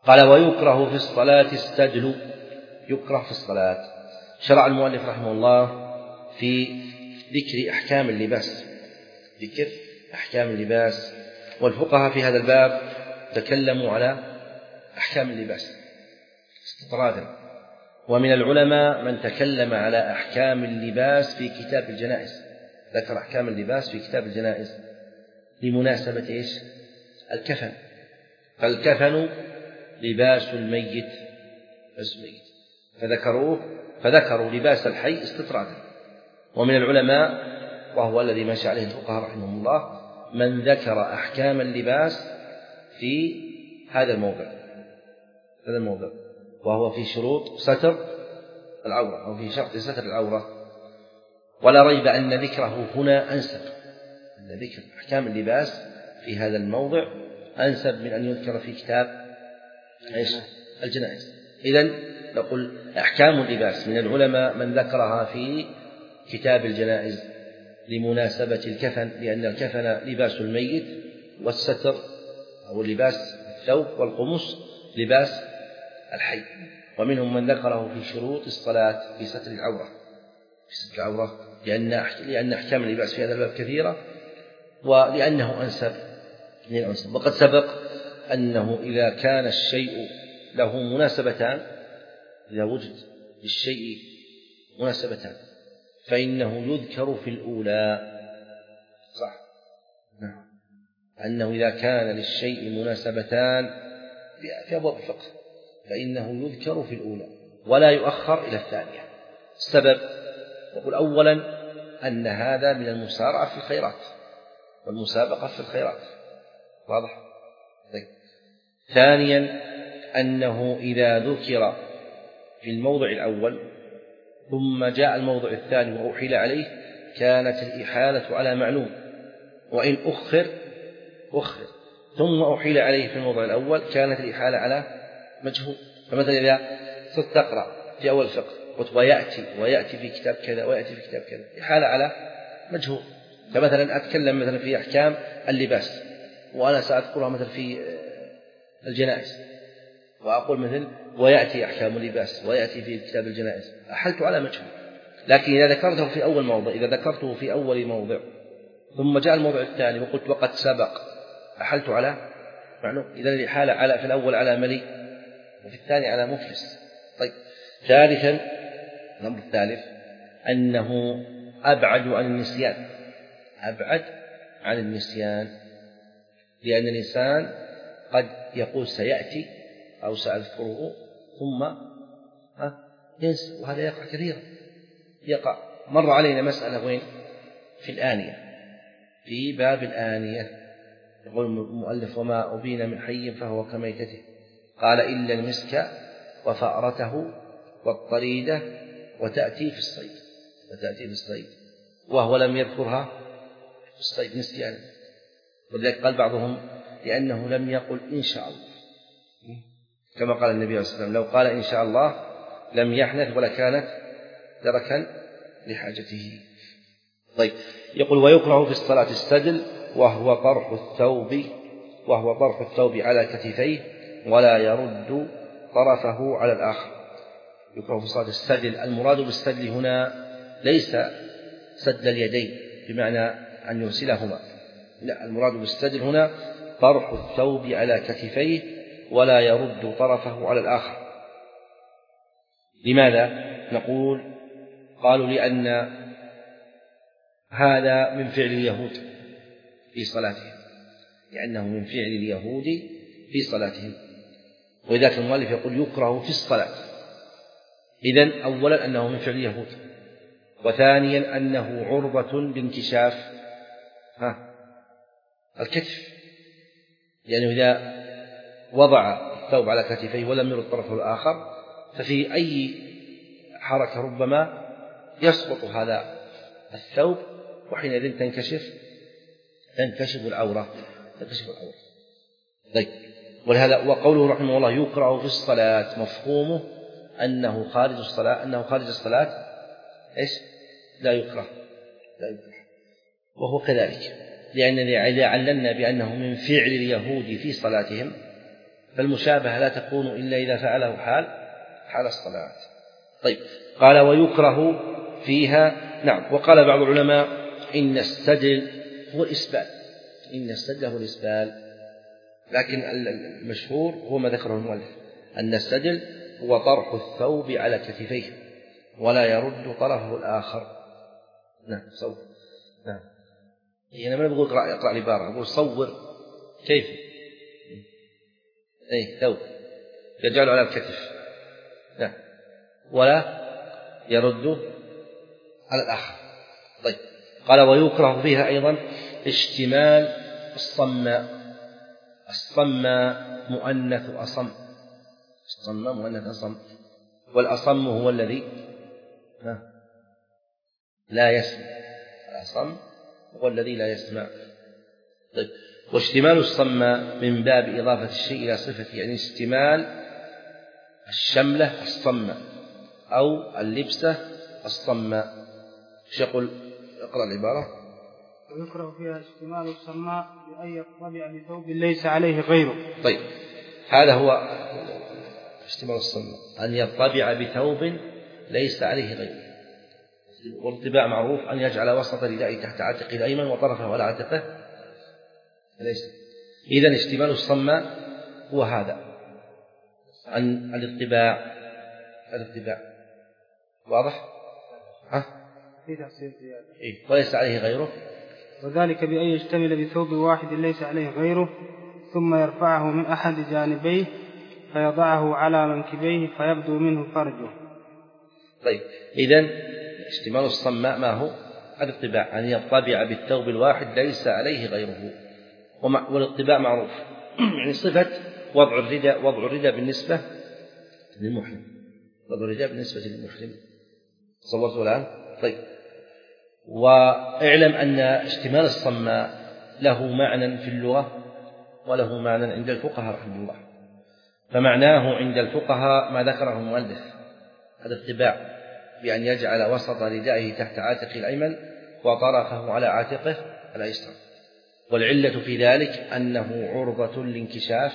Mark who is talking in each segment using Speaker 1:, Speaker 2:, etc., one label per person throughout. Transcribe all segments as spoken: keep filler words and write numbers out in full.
Speaker 1: قال ويكره في الصلاة السدل. يكره في الصلاة. شرع المؤلف رحمه الله في ذكر أحكام اللباس، ذكر أحكام اللباس، والفقهاء في هذا الباب تكلموا على أحكام اللباس استطرادا، ومن العلماء من تكلم على أحكام اللباس في كتاب الجنائز، ذكر أحكام اللباس في كتاب الجنائز لمناسبة إيش؟ الكفن، فالكفن لباس الميت، فذكروه فذكروا لباس الحي استطرادا. ومن العلماء وهو الذي مشى عليه الفقهاء رحمهم الله من ذكر أحكام اللباس في هذا الموضع، هذا الموضع وهو في شروط ستر العورة أو في شرط ستر العورة. ولا ريب أن ذكره هنا أنسب، أن ذكر أحكام اللباس في هذا الموضع أنسب من أن يذكر في كتاب الجنائز. إذن نقول أحكام اللباس من العلماء من ذكرها في كتاب الجنائز لمناسبة الكفن، لأن الكفن لباس الميت، والستر أو لباس الثوب والقمص لباس الحي. ومنهم من ذكره في شروط الصلاة في ستر العورة، في ستر العورة لأن لأن أحكام اللباس في هذا الباب كثيرة، ولأنه أنسب من الأنسب. وقد سبق أنه إذا كان الشيء له مناسبتان، إذا وجد للشيء مناسبتان فإنه يذكر في الأولى، صح؟ نعم. أنه إذا كان للشيء مناسبتان في أبواب الفقه فإنه يذكر في الأولى ولا يؤخر إلى الثانية. السبب نقول أولا أن هذا من المسارعة في الخيرات والمسابقة في الخيرات، واضح؟ طيب. ثانيا أنه إذا ذكر في الموضع الأول ثم جاء الموضع الثاني وأحيل عليه كانت الإحالة على معلوم، وإن أخر أخر ثم أحيل عليه في الموضع الأول كانت الإحالة على مجهول. فمثلا إذا صرت تقرأ في أول فقه قلت ويأتي ويأتي في كتاب كذا ويأتي في كتاب كذا، إحالة على مجهول. فمثلا أتكلم مثلا في أحكام اللباس وأنا سأذكرها مثلا في الجنائز وأقول مثل ويأتي أحكام اللباس ويأتي في كتاب الجنائز، أحلت على مجهول. لكن إذا ذكرته في أول موضع، إذا ذكرته في أول موضع ثم جاء الموضع الثاني وقلت وقد سبق، أحلت على معلوم. إذا الإحالة على في الأول على ملي وفي الثاني على مفلس. طيب. ثالثا الأمر الثالث أنه أبعد عن النسيان، أبعد عن النسيان، لأن الإنسان قد يقول سيأتي أو سأذكره ثم ينسى، وهذا يقع كثيرا. يقع مر علينا مسألة وين؟ في الآنية، في باب الآنية يقول المؤلف وما أبين من حي فهو كميتته، قال إلا المسك وفأرته والطريدة وتأتي في الصيد، وتأتي في الصيد، وهو لم يذكرها في الصيد نسيانا. ولذلك قال بعضهم لأنه لم يقل إن شاء الله، كما قال النبي صلى الله عليه وسلم لو قال إن شاء الله لم يحنث ولا كانت دركا لحاجته. طيب. يقول ويكره في الصلاة السدل وهو طرح الثوب، وهو طرح الثوب على كتفيه ولا يرد طرفه على الآخر. يكره في الصلاة السدل، المراد بالسدل هنا ليس سد اليدين بمعنى أن يرسلهما، لا، المراد بالسدل هنا طرح الثوب على كتفيه ولا يرد طرفه على الآخر. لماذا؟ نقول قالوا لأن هذا من فعل اليهود في صلاتهم، لأنه من فعل اليهود في صلاتهم، ولذلك المؤلف يقول يكره في الصلاة. إذن أولا أنه من فعل اليهود، وثانيا أنه عرضة لانكشاف ها الكتف، لأنه إذا وضع الثوب على كتفيه ولم يرد طرفه الآخر ففي أي حركة ربما يسقط هذا الثوب، وحينئذ تنكشف تنكشف العورة تنكشف العورة. طيب. ولهذا وقوله رحمه الله يكره في الصلاة مفهومه أنه خارج الصلاة، أنه خارج الصلاة إيش؟ لا يكره، لا يكره. وهو كذلك، لأن إذا عللنا بأنه من فعل اليهود في صلاتهم فالمشابهة لا تكون إلا إذا فعله حال حال الصلاة. طيب، قال ويكره فيها. نعم. وقال بعض العلماء إن السدل هو الإسبال، إن السدل هو الإسبال، لكن المشهور هو ما ذكره المؤلف أن السدل هو طرح الثوب على كتفيه ولا يرد طرفه الآخر. نعم صور. نعم. أنا ما بقول اقرأ اقرأ العبارة، أقول صور كيف أي ثوب يجعله على الكتف، نعم، ولا يرد على الآخر. طيب، قال ويكره فيها أيضا اشتمال الصماء. الصماء مؤنث أصم، الصماء مؤنث أصم، والأصم هو الذي لا يسمع، الأصم هو الذي لا يسمع. طيب، واشتمال الصماء من باب إضافة الشيء إلى صفته، يعني اشتمال الشملة الصماء أو اللبسة الصماء. ايش يقول؟ اقرأ العبارة.
Speaker 2: ويكره فيها اشتمال الصماء بأن يطبع بثوب ليس عليه غيره.
Speaker 1: طيب، هذا هو اشتمال الصماء، أن يطبع بثوب ليس عليه غيره. والطباع معروف أن يجعل وسط ردائه تحت عاتقه الأيمن وطرفه على عاتقه ليس. إذن اشتمال الصماء هو هذا، عن الاطباع. الاطباع واضح؟ ها؟ إيه؟ وليس عليه غيره،
Speaker 2: وذلك بأن يشتمل بثوب واحد ليس عليه غيره ثم يرفعه من أحد جانبيه فيضعه على منكبيه فيبدو منه فرجه.
Speaker 1: طيب، إذن اشتمال الصماء ما هو؟ الاطباع، أن يطبع بالثوب الواحد ليس عليه غيره. والاطباع معروف يعني صفة وضع الرداء، وضع الرداء بالنسبة للمحرم، وضع الرداء بالنسبة للمحرم. صورته الآن؟ طيب، واعلم أن اشتمال الصماء له معنى في اللغة وله معنى عند الفقهاء رحمه الله. فمعناه عند الفقهاء ما ذكره المؤلف، الاطباع بأن يجعل وسط ردائه تحت عاتقه الأيمن وطرفه على عاتقه الأيسر. والعلة في ذلك أنه عرضة لانكشاف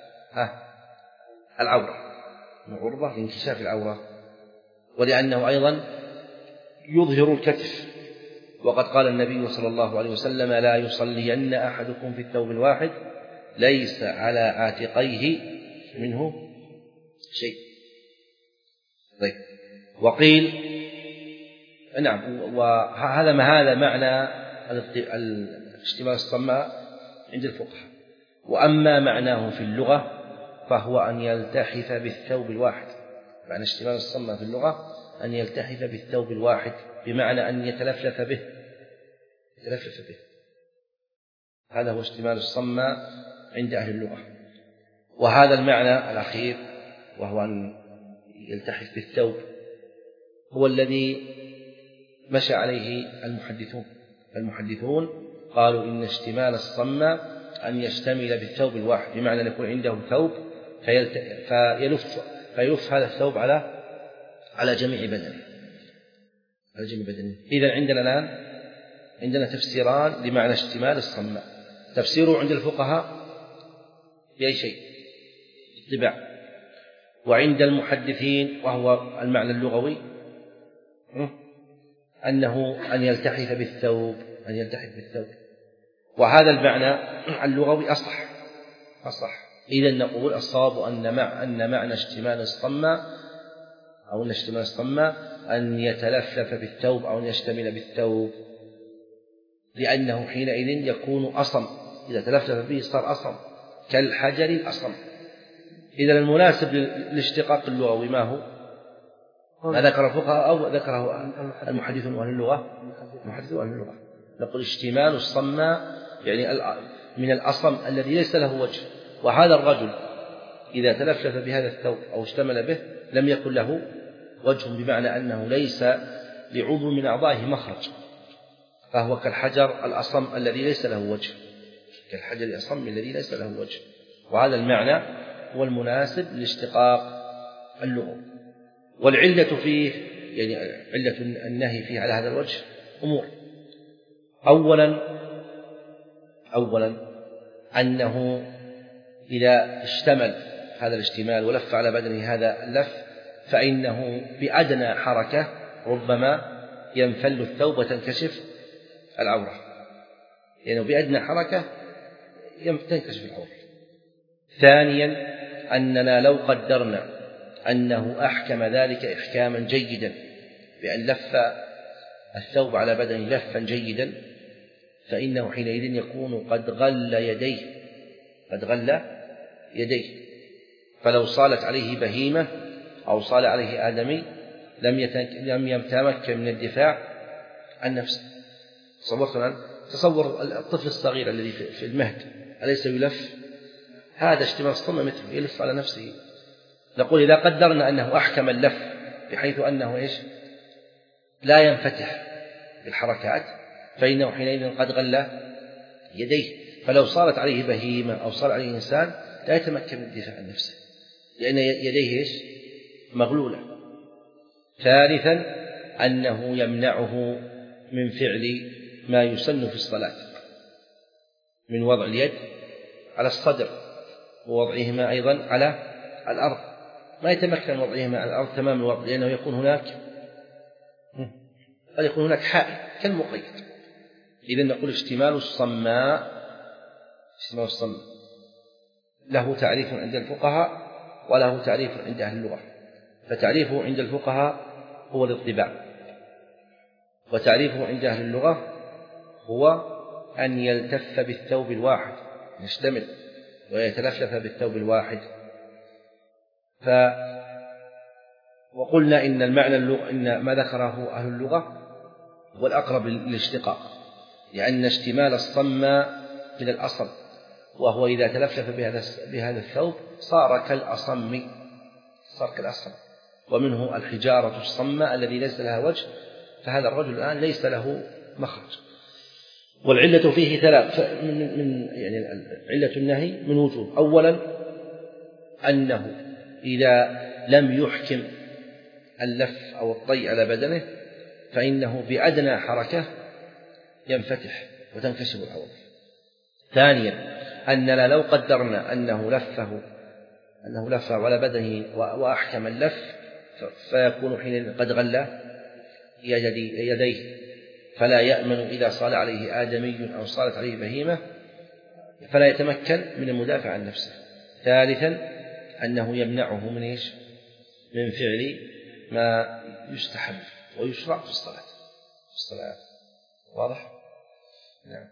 Speaker 1: العورة، عرضة لانكشاف العورة، ولأنه أيضا يظهر الكتف. وقد قال النبي صلى الله عليه وسلم لا يصلين أحدكم في الثوب الواحد ليس على عاتقيه منه شيء. طيب، وقيل نعم، وهذا ما هذا معنى اشتمال الصماء عند الفقهاء. وأما معناه في اللغة فهو أن يلتحف بالثوب الواحد. معنى اشتمال الصماء في اللغة أن يلتحف بالثوب الواحد، بمعنى أن يتلفلف به، يتلفلف به. هذا هو اشتمال الصماء عند أهل اللغة. وهذا المعنى الأخير وهو أن يلتحف بالثوب هو الذي مشى عليه المحدثون. المحدثون قالوا إن اشتمال الصماء أن يشتمل بالثوب الواحد، بمعنى أن يكون عنده ثوب فيلف فيلف هذا الثوب على على جميع بدنه، على جميع بدنه. إذن عندنا الآن عندنا تفسيران لمعنى اشتمال الصماء. تفسيره عند الفقهاء بأي شيء؟ اتباع. وعند المحدثين وهو المعنى اللغوي أنه أن يلتحف بالثوب، أن يلتحف بالثوب. وهذا المعنى اللغوي أصح أصح. إذن نقول الصواب أن مع أن معنى اشتمال الصماء أو أن اشتمال الصماء أن يتلفلف بالثوب أو أن يشتمل بالثوب، لأنه حينئذ يكون أصم. إذا تلفلف به صار أصم كالحجر الأصم. إذا المناسب للاشتقاق اللغوي ما هو؟ ما ذكر الفقهاء أو ذكره المحدثون أهل اللغة؟ المحدثون أهل اللغة. نقول اشتمال الصماء يعني من الأصم الذي ليس له وجه. وهذا الرجل إذا تلفلف بهذا الثوب أو اشتمل به لم يكن له وجه، بمعنى أنه ليس لعضو من أعضائه مخرج، فهو كالحجر الأصم الذي ليس له وجه، كالحجر الأصم الذي ليس له وجه. وهذا المعنى هو المناسب لاشتقاق اللغة. والعلة فيه يعني علة النهي فيه على هذا الوجه أمور. أولا أولا أنه إذا اشتمل هذا الاشتمال ولف على بدنه هذا اللف فإنه بأدنى حركة ربما ينفل الثوب وتنكشف العورة، لأنه يعني بأدنى حركة تنكشف العورة. ثانيا أننا لو قدرنا أنه أحكم ذلك إحكاما جيدا بأن لف الثوب على بدنه لفا جيدا فإنه حينئذ يكون قد غل يديه قد غل يديه فلو صالت عليه بهيمة أو صال عليه آدمي لم يتمكن من الدفاع عن نفسه. تصور تصور الطفل الصغير الذي في المهد أليس يلف؟ هذا اشتمال الصم مثله يلف على نفسه. نقول إذا قدرنا أنه أحكم اللف بحيث أنه إيش لا ينفتح بالحركات فإنه حينئذ قد غل يديه، فلو صارت عليه بهيمة أو صار عليه إنسان لا يتمكن من الدفاع عن نفسه لأن يديه إيش مغلولة. ثالثا أنه يمنعه من فعل ما يسن في الصلاة من وضع اليد على الصدر ووضعهما أيضا على الأرض، ما يتمكن من وضعهما على الأرض تمام الوضع لأنه يكون هناك قد يكون هناك حائل كالمقيد. إذن نقول اشتمال الصماء اشتمال الصماء له تعريف عند الفقهاء وله تعريف عند أهل اللغة. فتعريفه عند الفقهاء هو الاطباع، وتعريفه عند أهل اللغة هو أن يلتف بالثوب الواحد يشتمل ويتلفلف بالثوب الواحد. ف وقلنا إن المعنى اللغة إن ما ذكره أهل اللغة هو الأقرب للاشتقاق، لأن اشتمال الصماء من الأصل وهو إذا تلفلف بهذا الثوب صار كالأصم صار كالأصم ومنه الحجارة الصماء الذي ليس لها وجه، فهذا الرجل الآن ليس له مخرج. والعلة فيه ثلاث من, من يعني علة النهي من وجوه. أولا أنه إذا لم يحكم اللف أو الطي على بدنه فإنه بأدنى حركة ينفتح وتنكشف العورة. ثانيا أننا لو قدرنا أنه لفه أنه لفه على بدنه وأحكم اللف فيكون حين قد غل يديه فلا يأمن إذا صال عليه آدمي أو صالت عليه بهيمة فلا يتمكن من المدافع عن نفسه. ثالثا أنه يمنعه من إيش من فعل ما يستحب ويشرع في الصلاة في الصلاة. واضح؟ نعم.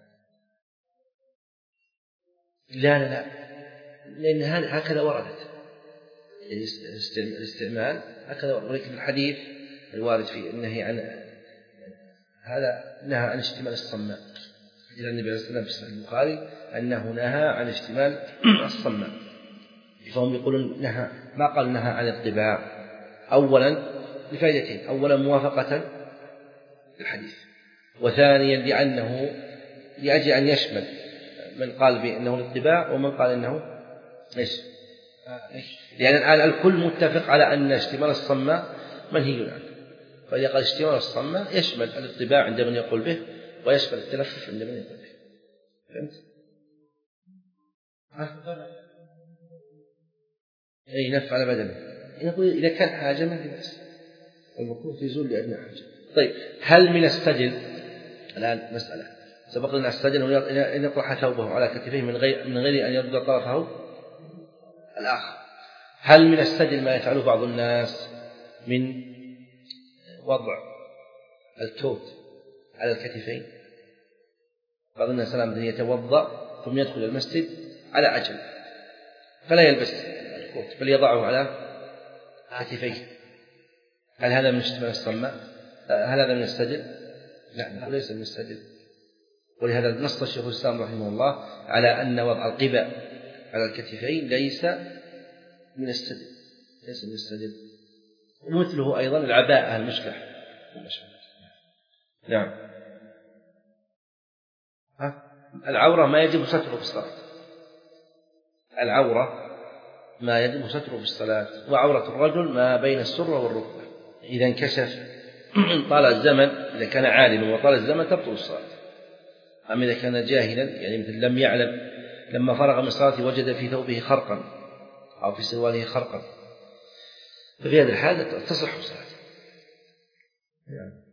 Speaker 1: لا لا لا لأن هكذا وردت الاستعمال هكذا ورد في الحديث الوارد في النهي عن هذا نهى عن اشتمال الصماء. إلى النبي عليه الصلاة والسلام في البخاري أنه نهى عن اشتمال الصماء، فهم يقولون نهى ما قال نهى عن الطباع. أولا لفائدتين، أولا موافقة الحديث، وثانيا لأنه لأجل أن يشمل من قال بأنه الاتباع ومن قال أنه إيش لأن الآن الكل متفق على أن اشتمال الصماء منهي عنه، فإذا قال اشتمال الصماء يشمل الاتباع عند من يقول به ويشمل التلفف عند من يقول به. فهمت؟ أي نف على بدنه يقول إذا كان حاجة ما في بأس المكروه يزول لأدنى حاجة. طيب هل من السجل الآن مسألة سبق لنا السجل أن يطرح ثوبه على كتفيه من غير من غير أن يرد طرفه الآخر. هل من السجل ما يفعله بعض الناس من وضع الكوت على الكتفين؟ بعض الناس سلام يتوضأ ثم يدخل المسجد على عجل فلا يلبس الكوت بل يضعه على كتفيه. هل هذا من اشتمال الصماء؟ هل هذا من السجل؟ لا ليس من السجل. ولهذا نص الشيخ الإسلام رحمه الله على أن وضع القباء على الكتفين ليس من السجل ليس من السجل. ومثله أيضا العباءة المشلح. نعم. العورة ما يجب ستره في الصلاة، العورة ما يجب ستره في الصلاة، وعورة الرجل ما بين السرة والركبة. إذا انكشف طال الزمن إذا كان عالما وطال الزمن تبطل الصلاة. أما إذا كان جاهلا يعني مثل لم يعلم لما فرغ من الصلاة وجد في ثوبه خرقا أو في سرواله خرقا، ففي هذه الحالة تصح صلاته. يعني.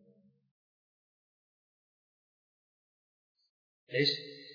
Speaker 1: إيش؟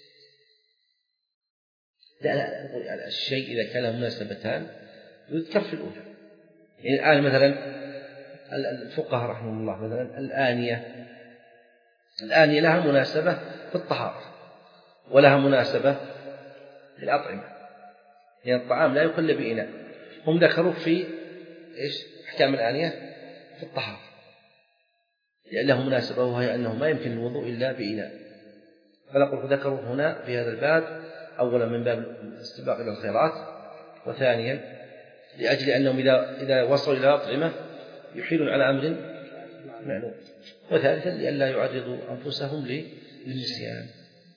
Speaker 1: لا لا يعني الشيء إذا كان له مناسبتان يذكر في الأولى. يعني الآن مثلا الفقهاء رحمهم الله مثلا الآنية الآنية لها مناسبة في الطهارة ولها مناسبة في الأطعمة، يعني الطعام لا يقل بإناء، هم ذكروا في إيش أحكام الآنية في الطهارة لأن له مناسبة وهي أنه ما يمكن الوضوء إلا بإناء، فنقول ذكروا هنا في هذا الباب أولا من باب الاستباق إلى الخيرات، وثانيا لأجل أنهم إذا إذا وصلوا إلى أطعمة يحيلون على أمر معلوم، وثالثا لئلا يعرضوا أنفسهم للنسيان.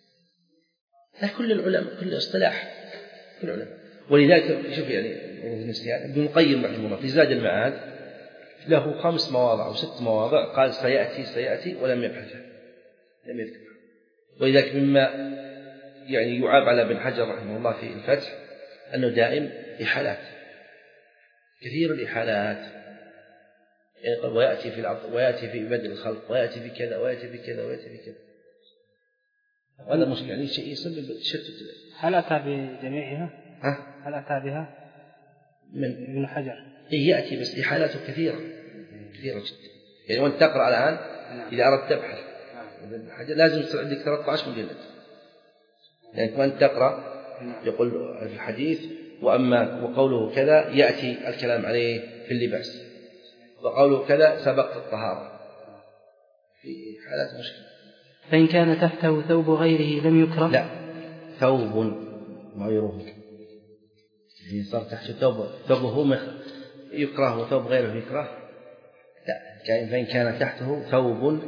Speaker 1: كل العلماء كل اصطلاح كل العلماء، ولذلك شوف يعني النسيان ابن القيم رحمه الله في زاد المعاد له خمس مواضع أو ست مواضع قال سيأتي سيأتي ولم يبحثها لم يذكر. ولذلك مما يعني يعاب على ابن حجر رحمه الله في الفتح أنه دائم إحالات كثير الإحالات، يعني ويأتي في الأرض ويأتي في بدء الخلق ويأتي في كذا ويأتي في كذا ويأتي في كذا، وهذا مشكلة يعني شيء يسبب تشتت.
Speaker 2: هل أتى بجميعها؟
Speaker 1: ها؟
Speaker 2: هل أتى بها
Speaker 1: من
Speaker 2: ابن حجر؟
Speaker 1: إيه يأتي بس إحالاته كثيرة كثيرة جدا، يعني وأنت تقرأ الآن إذا أردت تبحث ابن حجر لازم يصير عندك ثلاثة عشر مجلد، يعني وأنت تقرأ يقول في الحديث وأما وقوله كذا يأتي الكلام عليه في اللباس، وقوله كذا سبقت الطهارة، في حالات مشكلة.
Speaker 3: فإن كان تحته ثوب غيره لم يكره؟
Speaker 1: لا، ثوب غيره، يعني صار تحت ثوب ثوبه يكره وثوب غيره يكره، لا، فإن كان تحته ثوب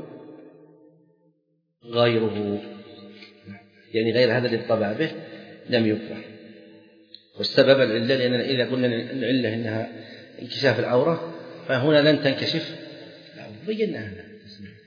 Speaker 1: غيره يعني غير هذا اللي اطبع به لم يكره. والسبب العلة لأننا إذا قلنا العلة إنها انكشاف العورة فهنا لن تنكشف، بينا هذا